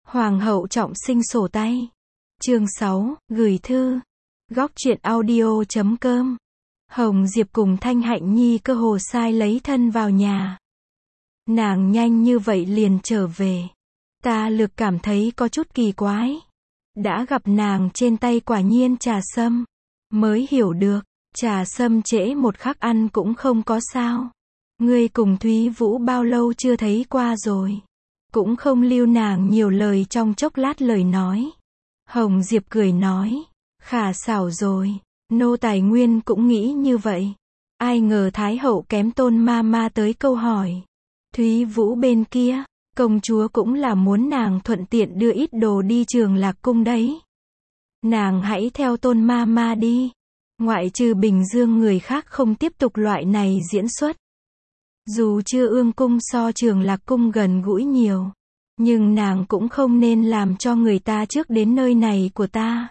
Hoàng hậu trọng sinh sổ tay. Chương 6, gửi thư. Góc truyện audio.com. Hồng Diệp cùng Thanh Hạnh Nhi cơ hồ sai lấy thân vào nhà. Nàng nhanh như vậy liền trở về. Ta lực cảm thấy có chút kỳ quái. Đã gặp nàng trên tay quả nhiên trà sâm. Mới hiểu được, trà sâm trễ một khắc ăn cũng không có sao. Ngươi cùng Thúy Vũ bao lâu chưa thấy qua rồi. Cũng không lưu nàng nhiều lời trong chốc lát lời nói. Hồng Diệp cười nói, khả xảo rồi, nô tài nguyên cũng nghĩ như vậy. Ai ngờ Thái hậu kém Tôn ma ma tới câu hỏi. Thúy Vũ bên kia, công chúa cũng là muốn nàng thuận tiện đưa ít đồ đi Trường Lạc cung đấy. Nàng hãy theo Tôn ma ma đi. Ngoại trừ Bình Dương người khác không tiếp tục loại này diễn xuất. Dù chưa Ương cung so Trường Lạc cung gần gũi nhiều, nhưng nàng cũng không nên làm cho người ta trước đến nơi này của ta.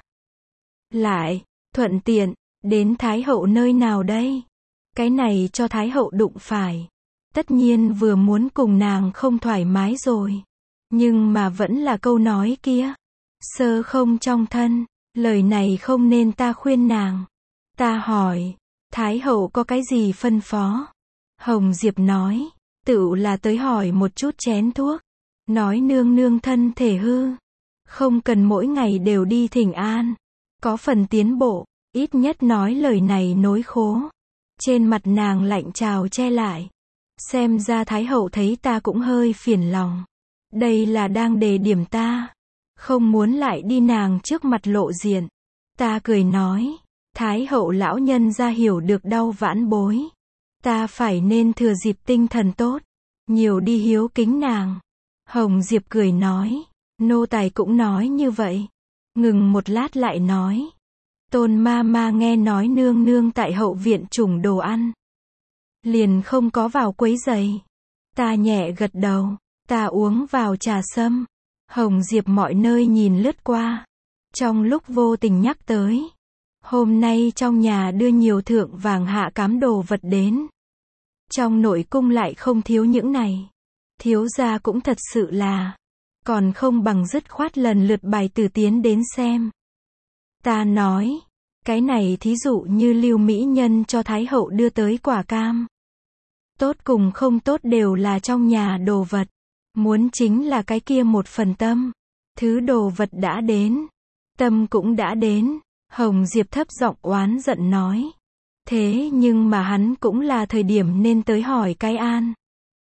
Lại, thuận tiện, đến Thái hậu nơi nào đây? Cái này cho Thái hậu đụng phải. Tất nhiên vừa muốn cùng nàng không thoải mái rồi. Nhưng mà vẫn là câu nói kia. Sơ không trong thân, lời này không nên ta khuyên nàng. Ta hỏi, Thái hậu có cái gì phân phó? Hồng Diệp nói, tựu là tới hỏi một chút chén thuốc. Nói nương nương thân thể hư. Không cần mỗi ngày đều đi thỉnh an. Có phần tiến bộ, ít nhất nói lời này nối khố. Trên mặt nàng lạnh trào che lại. Xem ra Thái hậu thấy ta cũng hơi phiền lòng. Đây là đang đề điểm ta. Không muốn lại đi nàng trước mặt lộ diện. Ta cười nói, Thái hậu lão nhân ra hiểu được đau vãn bối. Ta phải nên thừa dịp tinh thần tốt. Nhiều đi hiếu kính nàng. Hồng Diệp cười nói, nô tài cũng nói như vậy. Ngừng một lát lại nói, Tôn ma ma nghe nói nương nương tại hậu viện chủng đồ ăn. Liền không có vào quấy giày. Ta nhẹ gật đầu, ta uống vào trà sâm. Hồng Diệp mọi nơi nhìn lướt qua. Trong lúc vô tình nhắc tới, hôm nay trong nhà đưa nhiều thượng vàng hạ cám đồ vật đến. Trong nội cung lại không thiếu những này. Thiếu gia cũng thật sự là, còn không bằng dứt khoát lần lượt bài tử tiến đến xem. Ta nói, cái này thí dụ như Lưu mỹ nhân cho Thái hậu đưa tới quả cam. Tốt cùng không tốt đều là trong nhà đồ vật. Muốn chính là cái kia một phần tâm. Thứ đồ vật đã đến. Tâm cũng đã đến. Hồng Diệp thấp giọng oán giận nói. Thế nhưng mà hắn cũng là thời điểm nên tới hỏi cái an.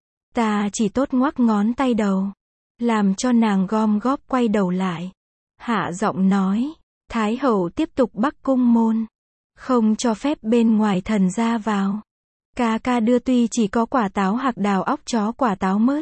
Ta chỉ tốt ngoắc ngón tay đầu. Làm cho nàng gom góp quay đầu lại. Hạ giọng nói. Thái hậu tiếp tục bắc cung môn. Không cho phép bên ngoài thần ra vào. Ca ca đưa tuy chỉ có quả táo hạc đào óc chó quả táo mớt.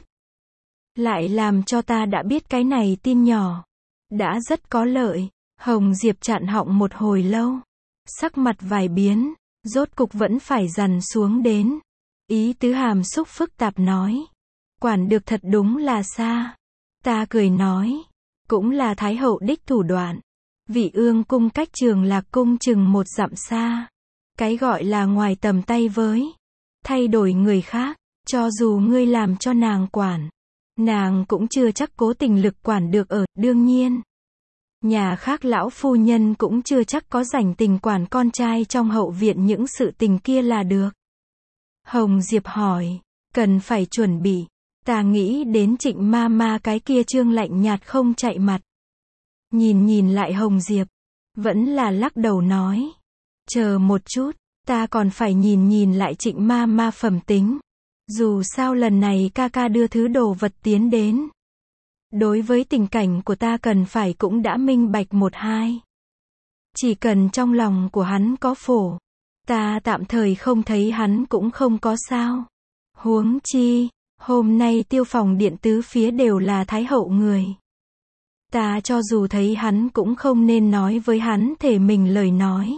Lại làm cho ta đã biết cái này tin nhỏ. Đã rất có lợi. Hồng Diệp chặn họng một hồi lâu. Sắc mặt vài biến. Rốt cục vẫn phải dằn xuống đến. Ý tứ hàm xúc phức tạp nói. Quản được thật đúng là xa. Ta cười nói. Cũng là Thái hậu đích thủ đoạn. Vị Ương cung cách Trường Lạc cung chừng 1 dặm xa. Cái gọi là ngoài tầm tay với. Thay đổi người khác. Cho dù ngươi làm cho nàng quản. Nàng cũng chưa chắc cố tình lực quản được ở. Đương nhiên. Nhà khác lão phu nhân cũng chưa chắc có rảnh tình quản con trai trong hậu viện những sự tình kia là được. Hồng Diệp hỏi. Cần phải chuẩn bị. Ta nghĩ đến Trịnh ma ma cái kia trương lạnh nhạt không chạy mặt. Nhìn lại Hồng Diệp. Vẫn là lắc đầu nói. Chờ một chút. Ta còn phải nhìn lại Trịnh ma ma phẩm tính. Dù sao lần này ca ca đưa thứ đồ vật tiến đến. Đối với tình cảnh của ta cần phải cũng đã minh bạch 1-2. Chỉ cần trong lòng của hắn có phổ. Ta tạm thời không thấy hắn cũng không có sao. Huống chi. Hôm nay Tiêu phòng điện tứ phía đều là Thái hậu người. Ta cho dù thấy hắn cũng không nên nói với hắn thể mình lời nói.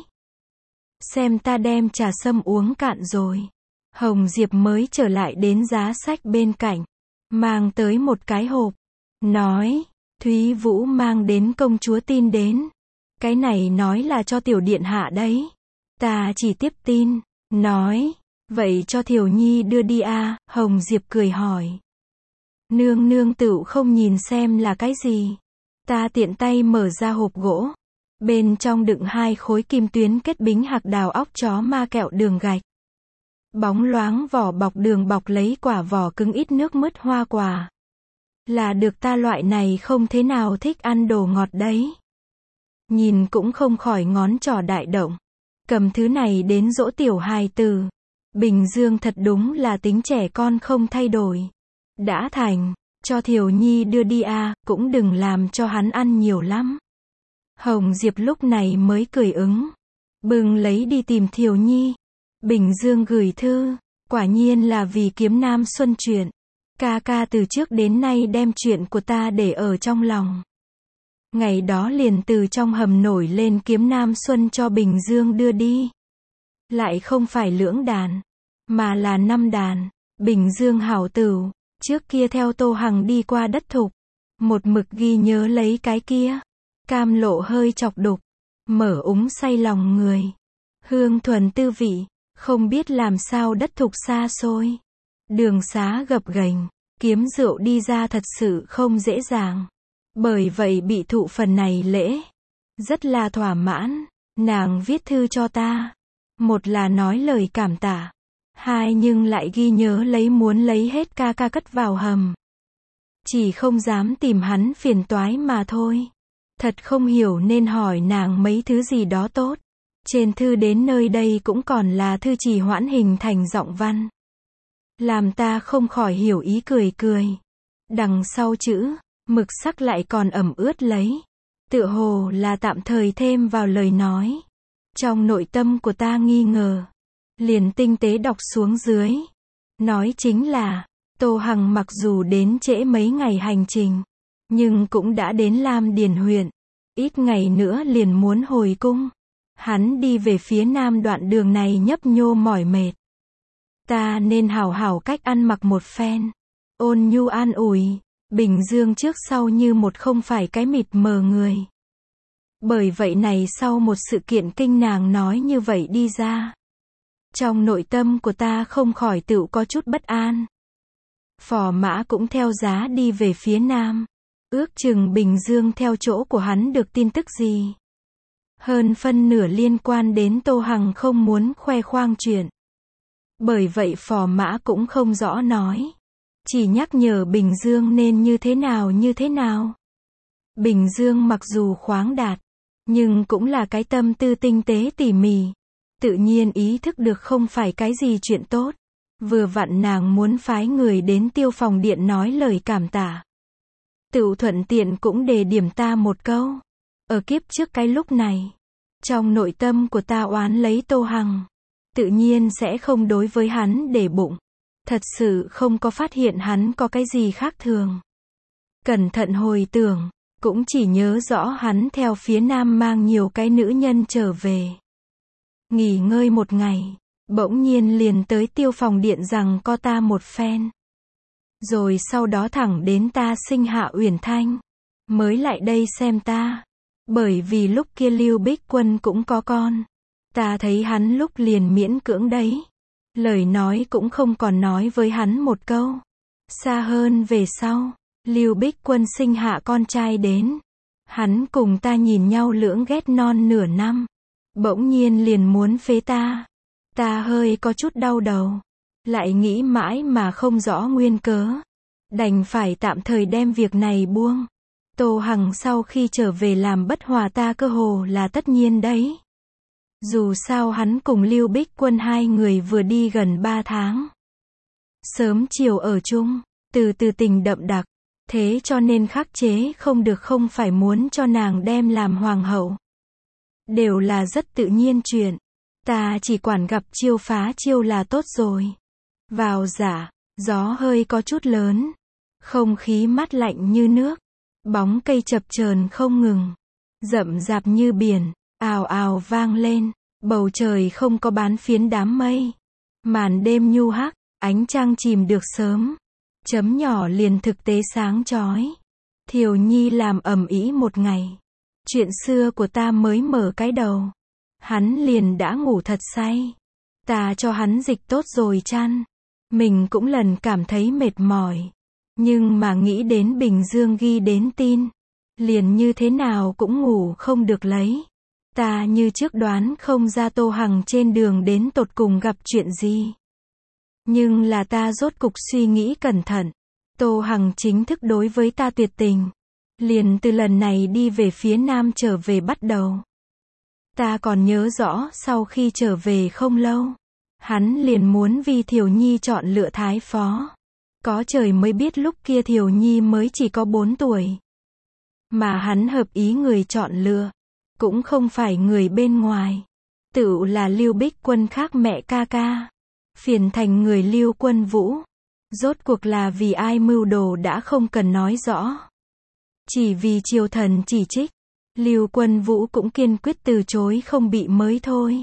Xem ta đem trà sâm uống cạn rồi. Hồng Diệp mới trở lại đến giá sách bên cạnh. Mang tới một cái hộp. Nói, Thúy Vũ mang đến công chúa tin đến. Cái này nói là cho tiểu điện hạ đấy. Ta chỉ tiếp tin. Nói, vậy cho Thiểu Nhi đưa đi à, Hồng Diệp cười hỏi. Nương nương tựu không nhìn xem là cái gì. Ta tiện tay mở ra hộp gỗ. Bên trong đựng 2 khối kim tuyến kết bính hạc đào óc chó ma kẹo đường gạch. Bóng loáng vỏ bọc đường bọc lấy quả vỏ cứng ít nước mứt hoa quả. Là được, ta loại này không thế nào thích ăn đồ ngọt đấy. Nhìn cũng không khỏi ngón trỏ đại động. Cầm thứ này đến dỗ tiểu hài tử. Bình Dương thật đúng là tính trẻ con không thay đổi. Đã thành, cho Thiều Nhi đưa đi à, cũng đừng làm cho hắn ăn nhiều lắm. Hồng Diệp lúc này mới cười ứng. Bừng lấy đi tìm Thiều Nhi. Bình Dương gửi thư, quả nhiên là vì Kiếm Nam Xuân chuyện. Ca ca từ trước đến nay đem chuyện của ta để ở trong lòng. Ngày đó liền từ trong hầm nổi lên Kiếm Nam Xuân cho Bình Dương đưa đi. Lại không phải lưỡng đàn, mà là 5 đàn. Bình Dương hảo tửu, trước kia theo Tô Hằng đi qua đất thục. Một mực ghi nhớ lấy cái kia. Cam lộ hơi chọc đục, mở úng say lòng người. Hương thuần tư vị, không biết làm sao đất thục xa xôi. Đường xá gập ghềnh, kiếm rượu đi ra thật sự không dễ dàng. Bởi vậy bị thụ phần này lễ. Rất là thỏa mãn, nàng viết thư cho ta. Một là nói lời cảm tạ. 2 nhưng lại ghi nhớ lấy muốn lấy hết ca ca cất vào hầm. Chỉ không dám tìm hắn phiền toái mà thôi. Thật không hiểu nên hỏi nàng mấy thứ gì đó tốt. Trên thư đến nơi đây cũng còn là thư trì hoãn hình thành giọng văn. Làm ta không khỏi hiểu ý cười cười. Đằng sau chữ, mực sắc lại còn ẩm ướt lấy. Tựa hồ là tạm thời thêm vào lời nói. Trong nội tâm của ta nghi ngờ. Liền tinh tế đọc xuống dưới. Nói chính là, Tô Hằng mặc dù đến trễ mấy ngày hành trình. Nhưng cũng đã đến Lam Điền huyện. Ít ngày nữa liền muốn hồi cung. Hắn đi về phía nam đoạn đường này nhấp nhô mỏi mệt. Ta nên hảo hảo cách ăn mặc một phen. Ôn nhu an ủi. Bình Dương trước sau như một không phải cái mịt mờ người. Bởi vậy này sau một sự kiện kinh nàng nói như vậy đi ra. Trong nội tâm của ta không khỏi tự có chút bất an. Phò mã cũng theo giá đi về phía nam. Ước chừng Bình Dương theo chỗ của hắn được tin tức gì. Hơn phân nửa liên quan đến Tô Hằng không muốn khoe khoang chuyện. Bởi vậy phò mã cũng không rõ nói. Chỉ nhắc nhở Bình Dương nên như thế nào như thế nào. Bình Dương mặc dù khoáng đạt, nhưng cũng là cái tâm tư tinh tế tỉ mỉ. Tự nhiên ý thức được không phải cái gì chuyện tốt. Vừa vặn nàng muốn phái người đến Tiêu Phòng Điện nói lời cảm tạ. Tự thuận tiện cũng đề điểm ta một câu. Ở kiếp trước cái lúc này, trong nội tâm của ta oán lấy Tô Hằng. Tự nhiên sẽ không đối với hắn để bụng. Thật sự không có phát hiện hắn có cái gì khác thường. Cẩn thận hồi tưởng, cũng chỉ nhớ rõ hắn theo phía nam mang nhiều cái nữ nhân trở về. Nghỉ ngơi một ngày, bỗng nhiên liền tới Tiêu Phòng Điện rằng có ta một phen. Rồi sau đó thẳng đến ta sinh Hạ Uyển Thanh. Mới lại đây xem ta. Bởi vì lúc kia Lưu Bích Quân cũng có con. Ta thấy hắn lúc liền miễn cưỡng đấy. Lời nói cũng không còn nói với hắn một câu. Xa hơn về sau, Lưu Bích Quân sinh hạ con trai đến. Hắn cùng ta nhìn nhau lưỡng ghét non nửa năm. Bỗng nhiên liền muốn phế ta. Ta hơi có chút đau đầu. Lại nghĩ mãi mà không rõ nguyên cớ. Đành phải tạm thời đem việc này buông. Tô Hằng sau khi trở về làm bất hòa ta cơ hồ là tất nhiên đấy. Dù sao hắn cùng Lưu Bích Quân 2 người vừa đi gần 3 tháng. Sớm chiều ở chung, từ từ tình đậm đặc. Thế cho nên khắc chế không được, không phải muốn cho nàng đem làm hoàng hậu. Đều là rất tự nhiên chuyện. Ta chỉ quản gặp chiêu phá chiêu là tốt rồi. Vào giả, gió hơi có chút lớn. Không khí mát lạnh như nước. Bóng cây chập chờn không ngừng. Rậm rạp như biển, ào ào vang lên. Bầu trời không có bán phiến đám mây. Màn đêm nhu hắc, ánh trăng chìm được sớm. Chấm nhỏ liền thực tế sáng chói. Thiều Nhi làm ầm ĩ một ngày. Chuyện xưa của ta mới mở cái đầu. Hắn liền đã ngủ thật say. Ta cho hắn dịch tốt rồi chăn. Mình cũng lần cảm thấy mệt mỏi. Nhưng mà nghĩ đến Bình Dương ghi đến tin. liền như thế nào cũng ngủ không được lấy. Ta như trước đoán không ra Tô Hằng trên đường đến tột cùng gặp chuyện gì. Nhưng là ta rốt cục suy nghĩ cẩn thận. Tô Hằng chính thức đối với ta tuyệt tình. Liền từ lần này đi về phía Nam trở về bắt đầu. Ta còn nhớ rõ sau khi trở về không lâu. Hắn liền muốn vì Thiều Nhi chọn lựa thái phó. Có trời mới biết lúc kia Thiều Nhi mới chỉ có 4 tuổi. Mà hắn hợp ý người chọn lựa. Cũng không phải người bên ngoài. Tựu là Lưu Bích Quân khác mẹ ca ca. Phiền thành người Lưu Quân Vũ. Rốt cuộc là vì ai mưu đồ đã không cần nói rõ. Chỉ vì triều thần chỉ trích. Lưu Quân Vũ cũng kiên quyết từ chối không bị mới thôi.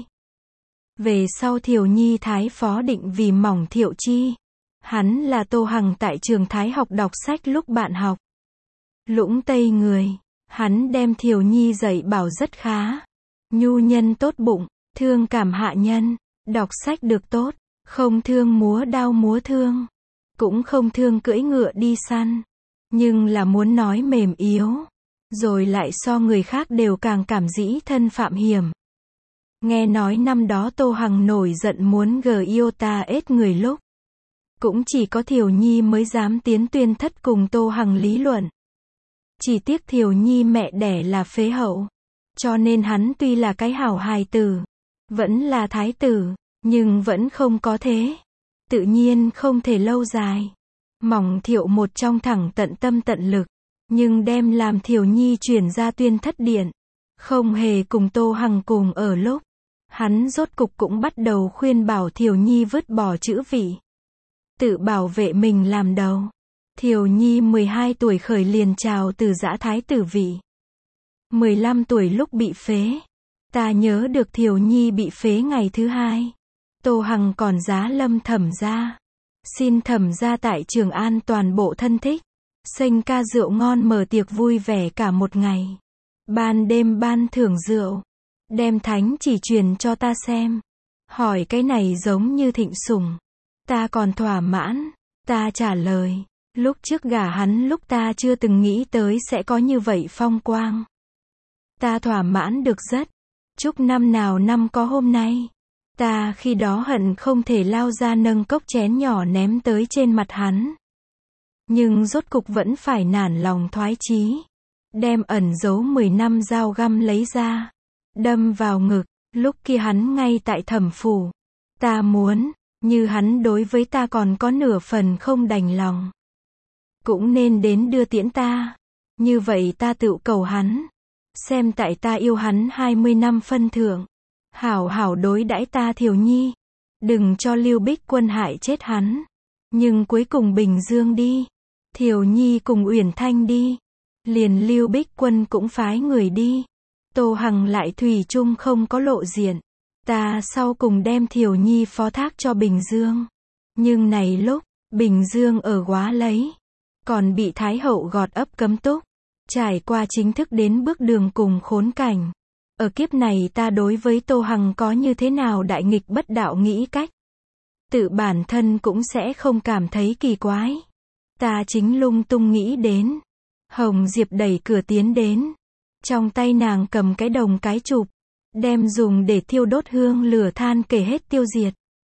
Về sau Thiều Nhi thái phó định vì Mỏng Thiệu Chi. Hắn là Tô Hằng tại trường Thái học đọc sách lúc bạn học. Lũng Tây người. Hắn đem Thiều Nhi dạy bảo rất khá. Nhu nhân tốt bụng, thương cảm hạ nhân, đọc sách được tốt, không thương múa đao múa thương, cũng không thương cưỡi ngựa đi săn, nhưng là muốn nói mềm yếu, rồi lại so người khác đều càng cảm dĩ thân phạm hiểm. Nghe nói năm đó Tô Hằng nổi giận muốn Giota ết người lúc, cũng chỉ có Thiều Nhi mới dám tiến tuyên thất cùng Tô Hằng lý luận. Chỉ tiếc Thiều Nhi mẹ đẻ là phế hậu. Cho nên hắn tuy là cái hảo hài tử, vẫn là thái tử, nhưng vẫn không có thế. Tự nhiên không thể lâu dài. Mỏng Thiệu một trong thẳng tận tâm tận lực, nhưng đem làm Thiều Nhi chuyển ra tuyên thất điện. Không hề cùng Tô Hằng cùng ở lúc. Hắn rốt cục cũng bắt đầu khuyên bảo Thiều Nhi vứt bỏ chữ vị. Tự bảo vệ mình làm đầu. Thiều Nhi 12 tuổi khởi liền chào từ giã thái tử vị. 15 tuổi lúc bị phế. Ta nhớ được Thiều Nhi bị phế ngày thứ 2. Tô Hằng còn giá lâm Thẩm gia. Xin Thẩm gia tại Trường An toàn bộ thân thích. Xanh ca rượu ngon mở tiệc vui vẻ cả một ngày. Ban đêm ban thưởng rượu. Đem thánh chỉ truyền cho ta xem. Hỏi cái này giống như thịnh sủng. Ta còn thỏa mãn. Ta trả lời. Lúc trước gả hắn lúc ta chưa từng nghĩ tới sẽ có như vậy phong quang. Ta thỏa mãn được rất. Chúc năm nào năm có hôm nay. Ta khi đó hận không thể lao ra nâng cốc chén nhỏ ném tới trên mặt hắn. Nhưng rốt cục vẫn phải nản lòng thoái chí. Đem ẩn giấu 10 năm dao găm lấy ra. Đâm vào ngực. Lúc kia hắn ngay tại Thẩm phủ. Ta muốn, như hắn đối với ta còn có nửa phần không đành lòng. Cũng nên đến đưa tiễn ta. Như vậy ta tự cầu hắn. Xem tại ta yêu hắn 20 năm phân thượng. Hảo hảo đối đãi ta Thiều Nhi. Đừng cho Lưu Bích Quân hại chết hắn. Nhưng cuối cùng Bình Dương đi. Thiều Nhi cùng Uyển Thanh đi. Liền Lưu Bích Quân cũng phái người đi. Tô Hằng lại thủy chung không có lộ diện. Ta sau cùng đem Thiều Nhi phó thác cho Bình Dương. Nhưng này lúc, Bình Dương ở Góa lấy. Còn bị Thái hậu gọt ấp cấm túc. Trải qua chính thức đến bước đường cùng khốn cảnh. Ở kiếp này ta đối với Tô Hằng có như thế nào đại nghịch bất đạo nghĩ cách. Tự bản thân cũng sẽ không cảm thấy kỳ quái. Ta chính lung tung nghĩ đến. Hồng Diệp đẩy cửa tiến đến. Trong tay nàng cầm cái đồng cái chụp. Đem dùng để thiêu đốt hương lửa than kể hết tiêu diệt.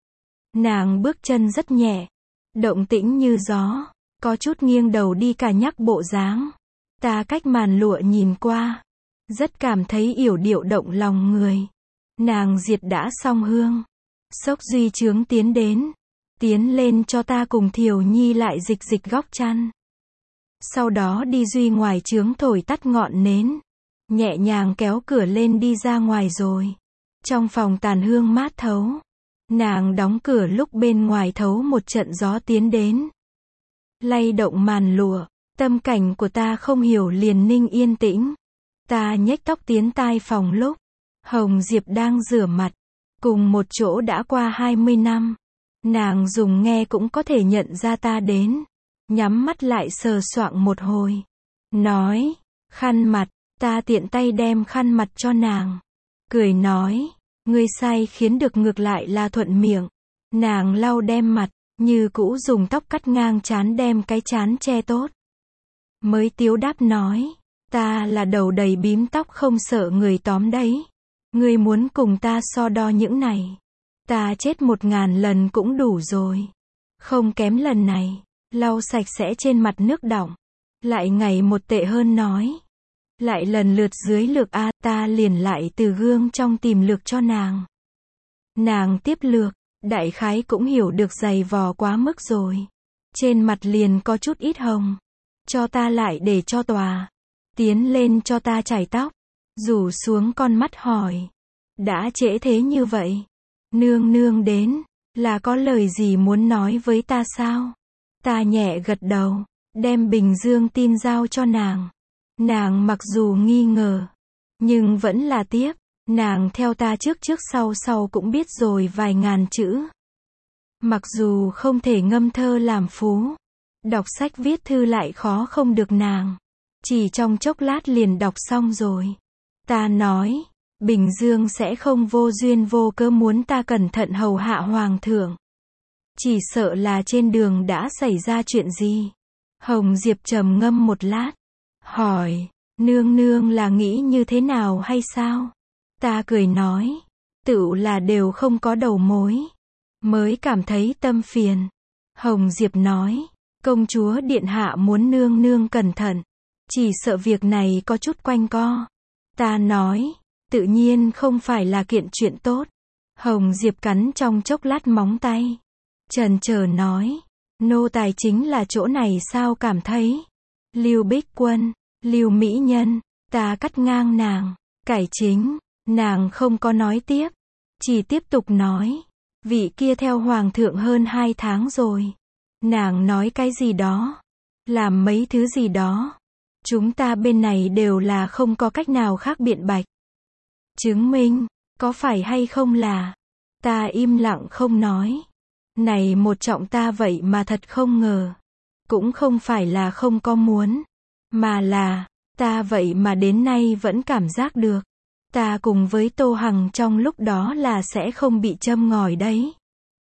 Nàng bước chân rất nhẹ. Động tĩnh như gió. Có chút nghiêng đầu đi cả nhắc bộ dáng. Ta cách màn lụa nhìn qua. Rất cảm thấy yểu điệu động lòng người. Nàng diệt đã xong hương. Sốc duy chướng tiến đến. Tiến lên cho ta cùng Thiều Nhi lại dịch dịch góc chăn. Sau đó đi duy ngoài chướng thổi tắt ngọn nến. Nhẹ nhàng kéo cửa lên đi ra ngoài rồi. Trong phòng tàn hương mát thấu. Nàng đóng cửa lúc bên ngoài thấu một trận gió tiến đến. Lay động màn lụa. Tâm cảnh của ta không hiểu liền ninh yên tĩnh. Ta nhếch tóc tiến tai phòng lúc. Hồng Diệp đang rửa mặt. Cùng một chỗ đã qua 20 năm. Nàng dùng nghe cũng có thể nhận ra ta đến. Nhắm mắt lại sờ soạng một hồi. Nói, khăn mặt. Ta tiện tay đem khăn mặt cho nàng. Cười nói, ngươi sai khiến được ngược lại là thuận miệng. Nàng lau đem mặt, như cũ dùng tóc cắt ngang trán đem cái trán che tốt. Mới tiếu đáp nói, Ta là đầu đầy bím tóc không sợ người tóm đấy. Ngươi muốn cùng ta so đo những này. Ta chết 1000 lần cũng đủ rồi. Không kém lần này. Lau sạch sẽ trên mặt nước đọng. Lại ngày một tệ hơn nói. Lại lần lượt dưới lược a, ta liền lại từ gương trong tìm lược cho nàng. Nàng tiếp lược, đại khái cũng hiểu được dày vò quá mức rồi. Trên mặt liền có chút ít hồng. Cho ta lại để cho tòa. Tiến lên cho ta chải tóc. Rủ xuống con mắt hỏi. Đã trễ thế như vậy. Nương nương đến. Là có lời gì muốn nói với ta sao? Ta nhẹ gật đầu. Đem Bình Dương tin giao cho nàng. Nàng mặc dù nghi ngờ. Nhưng vẫn là tiếp. Nàng theo ta trước sau sau cũng biết rồi vài ngàn chữ. Mặc dù không thể ngâm thơ làm phú. Đọc sách viết thư lại khó không được nàng. Chỉ trong chốc lát liền đọc xong rồi. Ta nói, Bình Dương sẽ không vô duyên vô cớ muốn ta cẩn thận hầu hạ hoàng thượng. Chỉ sợ là trên đường đã xảy ra chuyện gì. Hồng Diệp trầm ngâm một lát. Hỏi, nương nương là nghĩ như thế nào hay sao? Ta cười nói, tựu là đều không có đầu mối. Mới cảm thấy tâm phiền. Hồng Diệp nói, công chúa điện hạ muốn nương nương cẩn thận. Chỉ sợ việc này có chút quanh co. Ta nói, tự nhiên không phải là kiện chuyện tốt. Hồng Diệp cắn trong chốc lát móng tay. Chần chờ nói, nô tài chính là chỗ này sao cảm thấy. Lưu Bích Quân, Lưu Mỹ Nhân, ta cắt ngang nàng. Cải chính, nàng không có nói tiếp. Chỉ tiếp tục nói, vị kia theo hoàng thượng hơn 2 tháng rồi. Nàng nói cái gì đó. Làm mấy thứ gì đó. Chúng ta bên này đều là không có cách nào khác biện bạch. Chứng minh, có phải hay không là. Ta im lặng không nói. Này một trọng ta vậy mà thật không ngờ. Cũng không phải là không có muốn. Mà là, ta vậy mà đến nay vẫn cảm giác được. Ta cùng với Tô Hằng trong lúc đó là sẽ không bị châm ngòi đấy.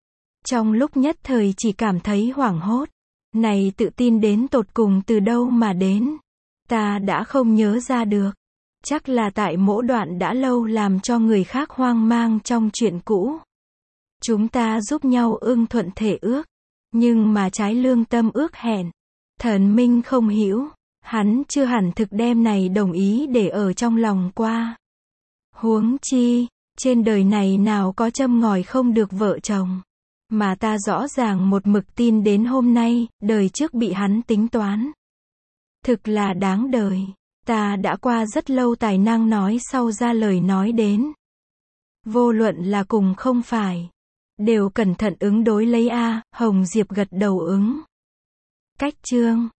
Trong lúc nhất thời chỉ cảm thấy hoảng hốt. Này tự tin đến tột cùng từ đâu mà đến. Ta đã không nhớ ra được. Chắc là tại mỗi đoạn đã lâu làm cho người khác hoang mang trong chuyện cũ. Chúng ta giúp nhau ưng thuận thể ước. Nhưng mà trái lương tâm ước hẹn. Thần minh không hiểu. Hắn chưa hẳn thực đem này đồng ý để ở trong lòng qua. Huống chi, trên đời này nào có châm ngòi không được vợ chồng. Mà ta rõ ràng một mực tin đến hôm nay, đời trước bị hắn tính toán. Thực là đáng đời. Ta đã qua rất lâu tài năng nói sau ra lời nói đến. Vô luận là cùng không phải. Đều cẩn thận ứng đối lấy a. Hồng Diệp gật đầu ứng. Cách chương